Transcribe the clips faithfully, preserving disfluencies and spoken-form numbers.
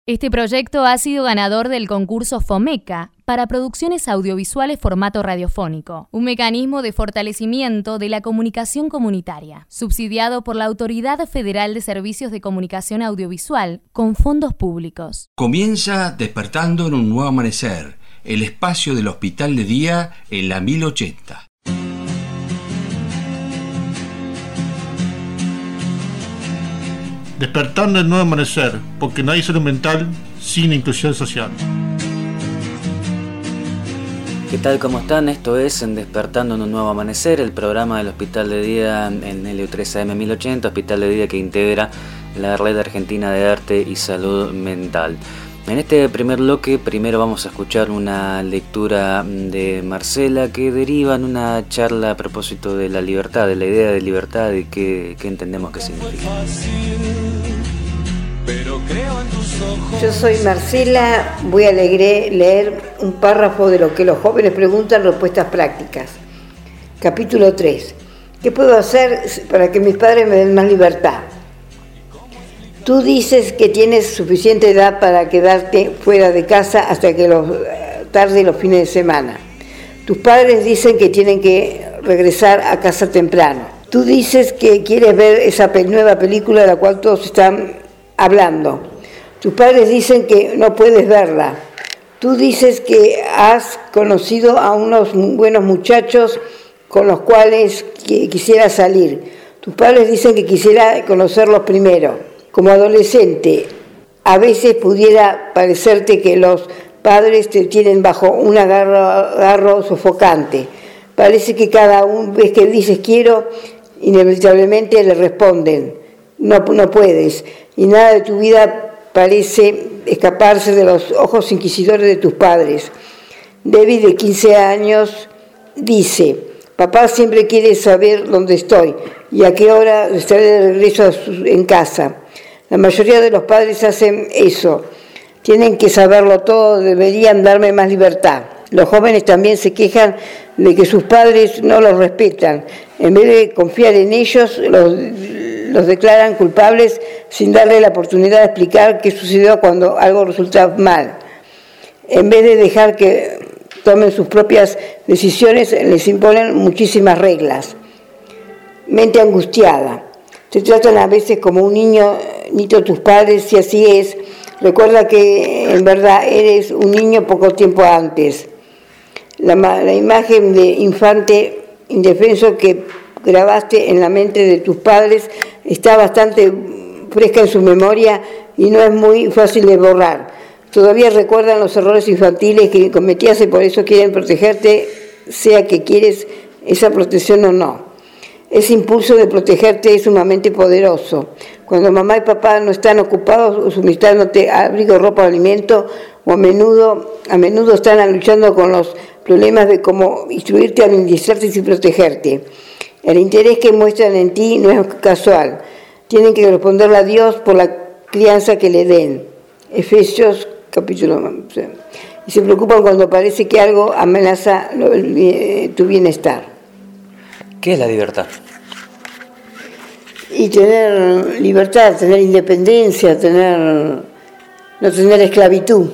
Este proyecto ha sido ganador del concurso FOMECA para producciones audiovisuales formato radiofónico, un mecanismo de fortalecimiento de la comunicación comunitaria, subsidiado por la Autoridad Federal de Servicios de Comunicación Audiovisual con fondos públicos. Comienza Despertando en un Nuevo Amanecer, el espacio del Hospital de Día en la mil ochenta. Despertando en Nuevo Amanecer, porque no hay salud mental sin inclusión social. ¿Qué tal? ¿Cómo están? Esto es en Despertando en un Nuevo Amanecer, el programa del Hospital de Día en L U tres A M mil ochenta, Hospital de Día que integra la Red Argentina de Arte y Salud Mental. En este primer bloque, primero vamos a escuchar una lectura de Marcela que deriva en una charla a propósito de la libertad, de la idea de libertad y qué, qué entendemos que significa. Yo soy Marcela, voy a leer, leer un párrafo de lo que los jóvenes preguntan, respuestas prácticas. Capítulo tres. ¿Qué puedo hacer para que mis padres me den más libertad? Tú dices que tienes suficiente edad para quedarte fuera de casa hasta que los tarde los fines de semana. Tus padres dicen que tienen que regresar a casa temprano. Tú dices que quieres ver esa nueva película de la cual todos están hablando. Tus padres dicen que no puedes verla. Tú dices que has conocido a unos buenos muchachos con los cuales quisieras salir. Tus padres dicen que quisiera conocerlos primero. Como adolescente, a veces pudiera parecerte que los padres te tienen bajo un agarro, agarro sofocante. Parece que cada vez que dices quiero, inevitablemente le responden, no, no puedes. Y nada de tu vida parece escaparse de los ojos inquisidores de tus padres. David, de quince años, dice, papá siempre quiere saber dónde estoy y a qué hora estaré de regreso en casa. La mayoría de los padres hacen eso. Tienen que saberlo todo, deberían darme más libertad. Los jóvenes también se quejan de que sus padres no los respetan. En vez de confiar en ellos, los, los declaran culpables sin darle la oportunidad de explicar qué sucedió cuando algo resulta mal. En vez de dejar que tomen sus propias decisiones, les imponen muchísimas reglas. Mente angustiada. Te tratan a veces como un niño, niño tus padres, si así es. Recuerda que en verdad eres un niño poco tiempo antes. La, la imagen de infante indefenso que grabaste en la mente de tus padres está bastante fresca en su memoria y no es muy fácil de borrar. Todavía recuerdan los errores infantiles que cometías y por eso quieren protegerte, sea que quieres esa protección o no. Ese impulso de protegerte es sumamente poderoso. Cuando mamá y papá no están ocupados suministrándote abrigo, ropa o alimento, o a menudo, a menudo están luchando con los problemas de cómo instruirte, administrarte y protegerte. El interés que muestran en ti no es casual. Tienen que responderle a Dios por la crianza que le den. Efesios capítulo. Y se preocupan cuando parece que algo amenaza tu bienestar. ¿Qué es la libertad? Y tener libertad, tener independencia, tener no tener esclavitud.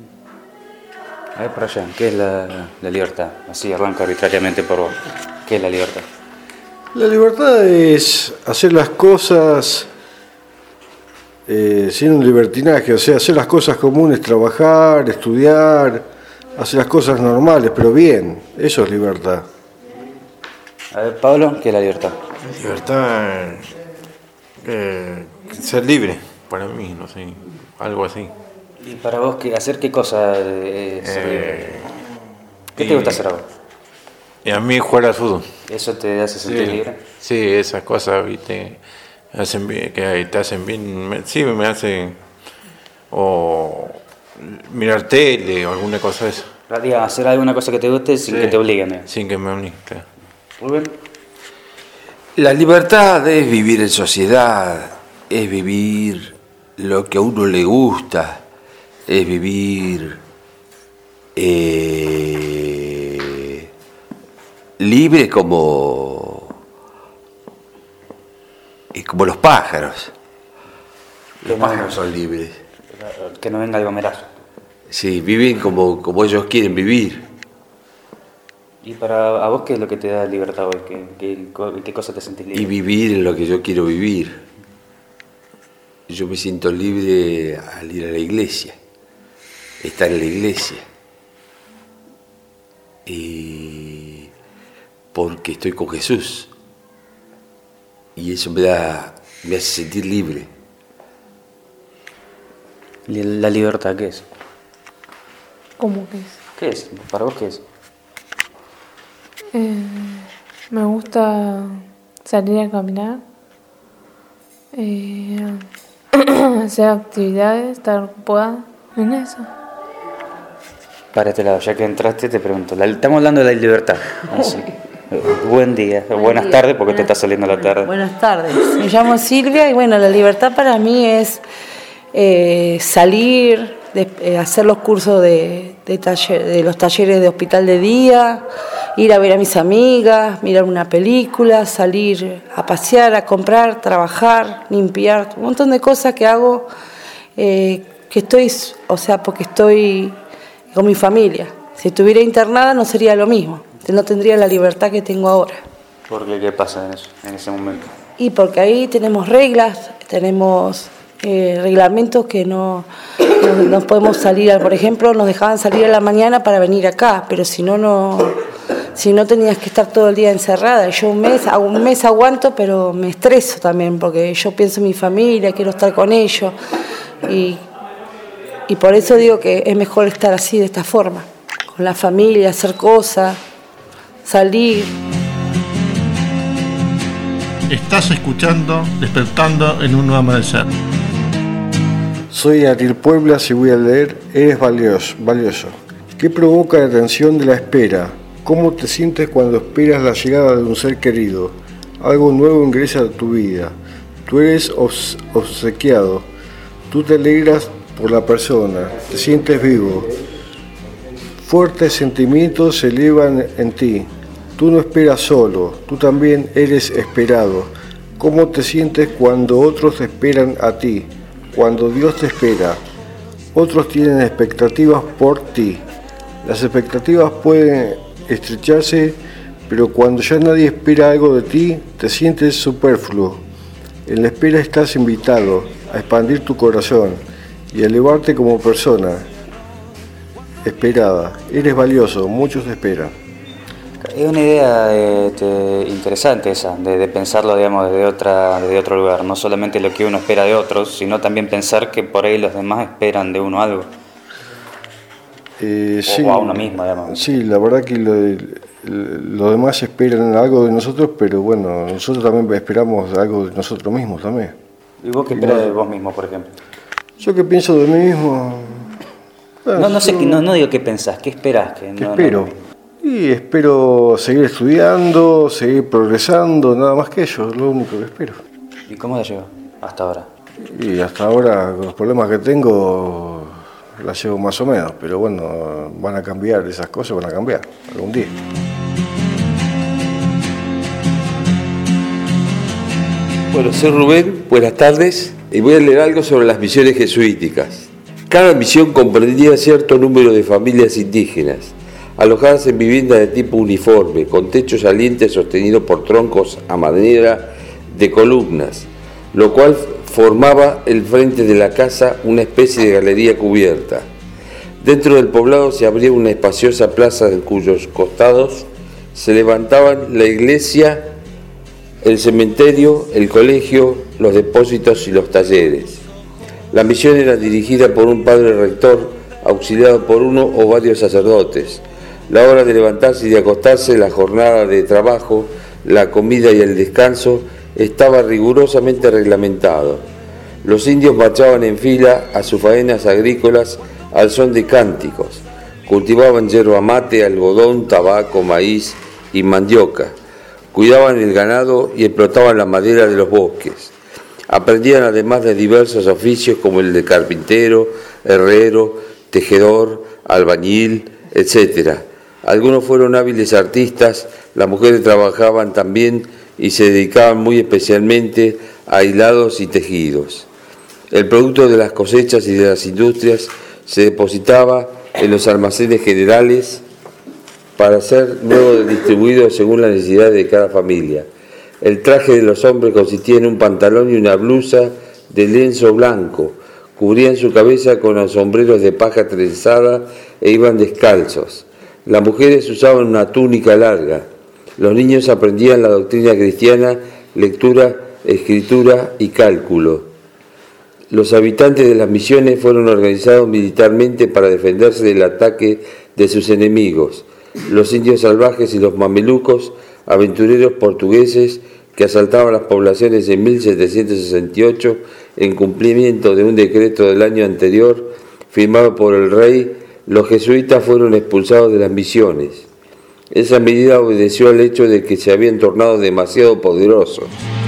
A ver, por allá, ¿qué es la, la libertad? Así arranca arbitrariamente por vos. ¿Qué es la libertad? La libertad es hacer las cosas eh, sin un libertinaje, o sea, hacer las cosas comunes, trabajar, estudiar, hacer las cosas normales, pero bien, eso es libertad. A ver, Pablo, ¿qué es la libertad? Libertad, eh, ser libre, para mí, no sé, algo así. ¿Y para vos qué, hacer qué cosa es ser libre? Eh, ¿Qué te gusta hacer a vos? Y a mí jugar al fútbol. ¿Eso te hace sentir sí, libre? Sí, esas cosas, viste, hacen bien, que te hacen bien, me, sí, me hacen, o mirar tele o alguna cosa de eso. Diga, hacer alguna cosa que te guste sin sí, que te obliguen. ¿eh? Sin que me obliguen, claro. Muy bien. La libertad es vivir en sociedad, es vivir lo que a uno le gusta, es vivir eh, libre como, como los pájaros. Los pájaros son libres. Que no venga el gomerazo. Sí, viven como, como ellos quieren vivir. ¿Y para a vos qué es lo que te da libertad hoy? ¿Qué, qué, qué cosa te sentís libre? Y vivir en lo que yo quiero vivir. Yo me siento libre al ir a la iglesia, estar en la iglesia. Y porque estoy con Jesús. Y eso me da, me hace sentir libre. ¿La libertad qué es? ¿Cómo que es? ¿Qué es? ¿Para vos qué es? Eh, me gusta salir a caminar, eh, hacer actividades, estar ocupada en eso. Para este lado, ya que entraste, te pregunto. La, estamos hablando de la libertad. Así. Buen día, Buen buenas día. tardes, porque Buenas, te está saliendo la tarde. Buenas tardes. Me llamo Silvia y bueno, la libertad para mí es eh, salir, de, eh, hacer los cursos de, de, taller, de los talleres de hospital de día, ir a ver a mis amigas, mirar una película, salir a pasear, a comprar, trabajar, limpiar, un montón de cosas que hago, eh, que estoy, o sea, porque estoy con mi familia. Si estuviera internada no sería lo mismo, no tendría la libertad que tengo ahora. ¿Por qué? ¿Qué pasa en, eso, en ese momento? Y porque ahí tenemos reglas, tenemos eh, reglamentos que no, no, no podemos salir, por ejemplo, nos dejaban salir a la mañana para venir acá, pero si no, no, si no tenías que estar todo el día encerrada. Yo un mes, un mes aguanto, pero me estreso también, porque yo pienso en mi familia, quiero estar con ellos, y, y por eso digo que es mejor estar así, de esta forma, con la familia, hacer cosas, salir. Estás escuchando Despertando en un Nuevo Amanecer. Soy Ariel Pueblas y voy a leer Eres valioso, valioso. ¿Qué provoca la tensión de la espera? ¿Cómo te sientes cuando esperas la llegada de un ser querido? Algo nuevo ingresa a tu vida. Tú eres obs- obsequiado. Tú te alegras por la persona. Te sientes vivo. Fuertes sentimientos se elevan en ti. Tú no esperas solo, tú también eres esperado. ¿Cómo te sientes cuando otros te esperan a ti? Cuando Dios te espera. Otros tienen expectativas por ti. Las expectativas pueden estrecharse, pero cuando ya nadie espera algo de ti, te sientes superfluo. En la espera estás invitado a expandir tu corazón y a elevarte como persona. Esperada, eres valioso, muchos te esperan. Es una idea este, interesante esa, de, de pensarlo, digamos, desde otra, desde otro lugar. No solamente lo que uno espera de otros, sino también pensar que por ahí los demás esperan de uno algo. Eh, o, sí, o a uno mismo, digamos. Sí, la verdad que los lo demás esperan algo de nosotros, pero bueno, nosotros también esperamos algo de nosotros mismos también. ¿Y vos qué esperás de vos mismo, por ejemplo? Yo que pienso de mí mismo... No, no sé, no, no digo qué pensás, ¿qué esperás? Que ¿Qué no, espero? No, Y espero seguir estudiando, seguir progresando, nada más que eso, es lo único que espero. ¿Y cómo la llevo hasta ahora? Y hasta ahora, con los problemas que tengo, la llevo más o menos, pero bueno, van a cambiar esas cosas, van a cambiar algún día. Bueno, soy Rubén, buenas tardes, y voy a leer algo sobre las misiones jesuíticas. Cada misión comprendía cierto número de familias indígenas, alojadas en viviendas de tipo uniforme, con techos salientes sostenidos por troncos a madera de columnas, lo cual formaba el frente de la casa una especie de galería cubierta. Dentro del poblado se abría una espaciosa plaza en cuyos costados se levantaban la iglesia, el cementerio, el colegio, los depósitos y los talleres. La misión era dirigida por un padre rector, auxiliado por uno o varios sacerdotes. La hora de levantarse y de acostarse, la jornada de trabajo, la comida y el descanso estaba rigurosamente reglamentado. Los indios marchaban en fila a sus faenas agrícolas al son de cánticos. Cultivaban yerba mate, algodón, tabaco, maíz y mandioca. Cuidaban el ganado y explotaban la madera de los bosques. Aprendían además de diversos oficios como el de carpintero, herrero, tejedor, albañil, etcétera. Algunos fueron hábiles artistas, las mujeres trabajaban también y se dedicaban muy especialmente a hilados y tejidos. El producto de las cosechas y de las industrias se depositaba en los almacenes generales para ser luego distribuido según la necesidad de cada familia. El traje de los hombres consistía en un pantalón y una blusa de lienzo blanco. Cubrían su cabeza con los sombreros de paja trenzada e iban descalzos. Las mujeres usaban una túnica larga. Los niños aprendían la doctrina cristiana, lectura, escritura y cálculo. Los habitantes de las misiones fueron organizados militarmente para defenderse del ataque de sus enemigos, los indios salvajes y los mamelucos, aventureros portugueses que asaltaban las poblaciones en mil setecientos sesenta y ocho en cumplimiento de un decreto del año anterior firmado por el rey. Los jesuitas fueron expulsados de las misiones. Esa medida obedeció al hecho de que se habían tornado demasiado poderosos.